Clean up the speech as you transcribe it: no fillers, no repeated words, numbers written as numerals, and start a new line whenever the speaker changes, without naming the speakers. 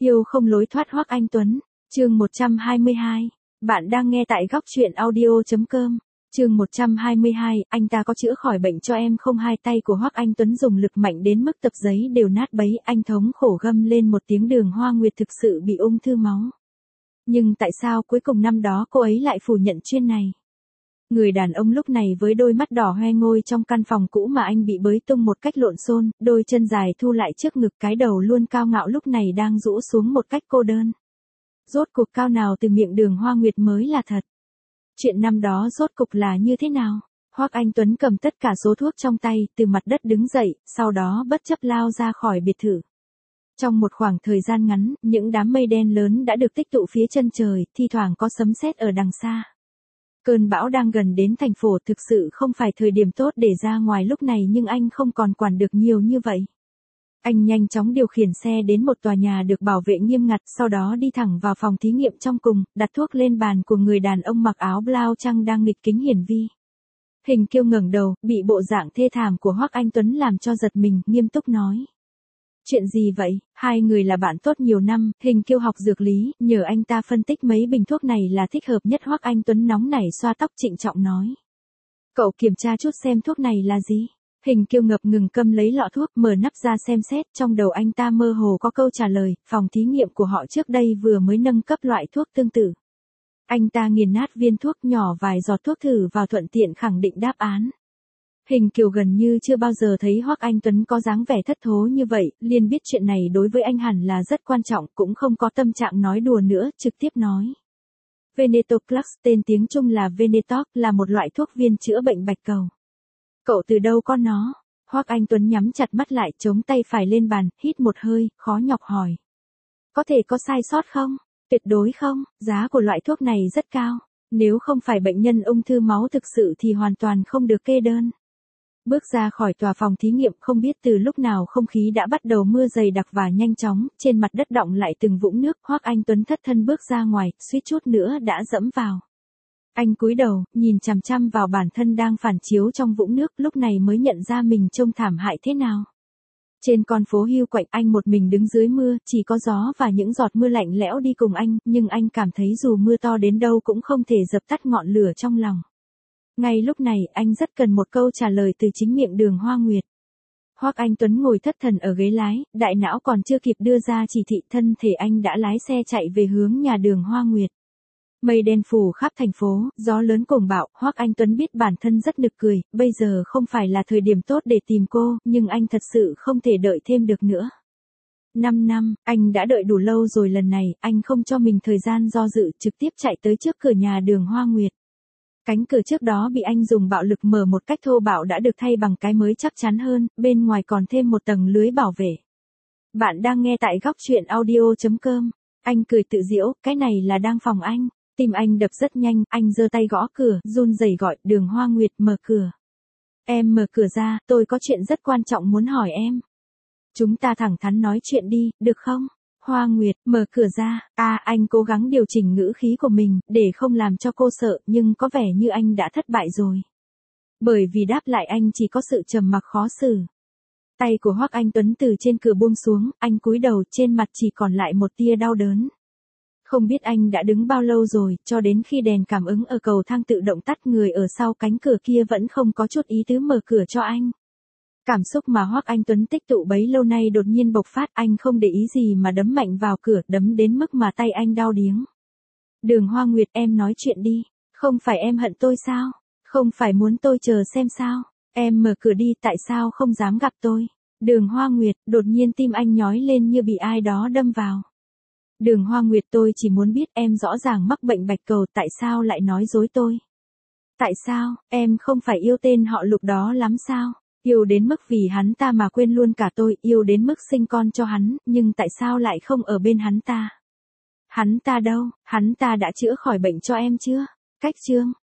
Yêu không lối thoát Hoắc Anh Tuấn, chương 122. Bạn đang nghe tại góc truyện audio.com. Chương 122, anh ta có chữa khỏi bệnh cho em không? Hai tay của Hoắc Anh Tuấn dùng lực mạnh đến mức tập giấy đều nát bấy, anh thống khổ gầm lên một tiếng. Đường Hoa Nguyệt thực sự bị ung thư máu. Nhưng tại sao cuối cùng năm đó cô ấy lại phủ nhận chuyện này? Người đàn ông lúc này với đôi mắt đỏ hoe ngồi trong căn phòng cũ mà anh bị bới tung một cách lộn xộn, đôi chân dài thu lại trước ngực, cái đầu luôn cao ngạo lúc này đang rũ xuống một cách cô đơn. Rốt cuộc cao nào từ miệng Đường Hoa Nguyệt mới là thật. Chuyện năm đó rốt cục là như thế nào? Hoắc Anh Tuấn cầm tất cả số thuốc trong tay, từ mặt đất đứng dậy, sau đó bất chấp lao ra khỏi biệt thự. Trong một khoảng thời gian ngắn, những đám mây đen lớn đã được tích tụ phía chân trời, thi thoảng có sấm sét ở đằng xa. Cơn bão đang gần đến thành phố, thực sự không phải thời điểm tốt để ra ngoài lúc này, nhưng anh không còn quản được nhiều như vậy. Anh nhanh chóng điều khiển xe đến một tòa nhà được bảo vệ nghiêm ngặt, sau đó đi thẳng vào phòng thí nghiệm trong cùng, đặt thuốc lên bàn của người đàn ông mặc áo blau trắng đang nghịch kính hiển vi. Hình Kiêu ngẩng đầu, bị bộ dạng thê thảm của Hoắc Anh Tuấn làm cho giật mình, nghiêm túc nói. Chuyện gì vậy? Hai người là bạn tốt nhiều năm, Hình Kiêu học dược lý, nhờ anh ta phân tích mấy bình thuốc này là thích hợp nhất. Hoắc Anh Tuấn nóng nảy xoa tóc trịnh trọng nói. Cậu kiểm tra chút xem thuốc này là gì? Hình Kiêu ngập ngừng cầm lấy lọ thuốc, mở nắp ra xem xét, trong đầu anh ta mơ hồ có câu trả lời, phòng thí nghiệm của họ trước đây vừa mới nâng cấp loại thuốc tương tự. Anh ta nghiền nát viên thuốc, nhỏ vài giọt thuốc thử vào, thuận tiện khẳng định đáp án. Hình Kiều gần như chưa bao giờ thấy Hoắc Anh Tuấn có dáng vẻ thất thố như vậy, liền biết chuyện này đối với anh hẳn là rất quan trọng, cũng không có tâm trạng nói đùa nữa, trực tiếp nói. Venetoclax, tên tiếng Trung là Venetox, là một loại thuốc viên chữa bệnh bạch cầu. Cậu từ đâu có nó? Hoắc Anh Tuấn nhắm chặt mắt lại, chống tay phải lên bàn, hít một hơi, khó nhọc hỏi. Có thể có sai sót không? Tuyệt đối không, giá của loại thuốc này rất cao. Nếu không phải bệnh nhân ung thư máu thực sự thì hoàn toàn không được kê đơn. Bước ra khỏi tòa phòng thí nghiệm, không biết từ lúc nào không khí đã bắt đầu mưa dày đặc và nhanh chóng, trên mặt đất đọng lại từng vũng nước. Hoắc Anh Tuấn thất thân bước ra ngoài, suýt chút nữa đã dẫm vào. Anh cúi đầu, nhìn chằm chằm vào bản thân đang phản chiếu trong vũng nước, lúc này mới nhận ra mình trông thảm hại thế nào. Trên con phố hiu quạnh, anh một mình đứng dưới mưa, chỉ có gió và những giọt mưa lạnh lẽo đi cùng anh, nhưng anh cảm thấy dù mưa to đến đâu cũng không thể dập tắt ngọn lửa trong lòng. Ngay lúc này, anh rất cần một câu trả lời từ chính miệng Đường Hoa Nguyệt. Hoắc Anh Tuấn ngồi thất thần ở ghế lái, đại não còn chưa kịp đưa ra chỉ thị, thân thể anh đã lái xe chạy về hướng nhà Đường Hoa Nguyệt. Mây đen phủ khắp thành phố, gió lớn cuồng bạo, Hoắc Anh Tuấn biết bản thân rất nực cười, bây giờ không phải là thời điểm tốt để tìm cô, nhưng anh thật sự không thể đợi thêm được nữa. 5 năm, anh đã đợi đủ lâu rồi, lần này, anh không cho mình thời gian do dự, trực tiếp chạy tới trước cửa nhà Đường Hoa Nguyệt. Cánh cửa trước đó bị anh dùng bạo lực mở một cách thô bạo đã được thay bằng cái mới chắc chắn hơn, bên ngoài còn thêm một tầng lưới bảo vệ. Bạn đang nghe tại góc truyện audio.com. Anh cười tự giễu, cái này là đang phòng anh. Tim anh đập rất nhanh, anh giơ tay gõ cửa, run rẩy gọi, Đường Hoa Nguyệt, mở cửa. Em mở cửa ra, tôi có chuyện rất quan trọng muốn hỏi em. Chúng ta thẳng thắn nói chuyện đi, được không? Hoa Nguyệt, mở cửa ra. Anh cố gắng điều chỉnh ngữ khí của mình, để không làm cho cô sợ, nhưng có vẻ như anh đã thất bại rồi. Bởi vì đáp lại anh chỉ có sự trầm mặc khó xử. Tay của Hoắc Anh Tuấn từ trên cửa buông xuống, anh cúi đầu, trên mặt chỉ còn lại một tia đau đớn. Không biết anh đã đứng bao lâu rồi, cho đến khi đèn cảm ứng ở cầu thang tự động tắt, người ở sau cánh cửa kia vẫn không có chút ý tứ mở cửa cho anh. Cảm xúc mà Hoắc Anh Tuấn tích tụ bấy lâu nay đột nhiên bộc phát, anh không để ý gì mà đấm mạnh vào cửa, đấm đến mức mà tay anh đau điếng. Đường Hoa Nguyệt, em nói chuyện đi, không phải em hận tôi sao? Không phải muốn tôi chờ xem sao? Em mở cửa đi, tại sao không dám gặp tôi? Đường Hoa Nguyệt, đột nhiên tim anh nhói lên như bị ai đó đâm vào. Đường Hoa Nguyệt, tôi chỉ muốn biết em rõ ràng mắc bệnh bạch cầu, tại sao lại nói dối tôi? Tại sao, em không phải yêu tên họ Lục đó lắm sao? Yêu đến mức vì hắn ta mà quên luôn cả tôi, yêu đến mức sinh con cho hắn, nhưng tại sao lại không ở bên hắn ta? Hắn ta đâu, hắn ta đã chữa khỏi bệnh cho em chưa? Cách chương.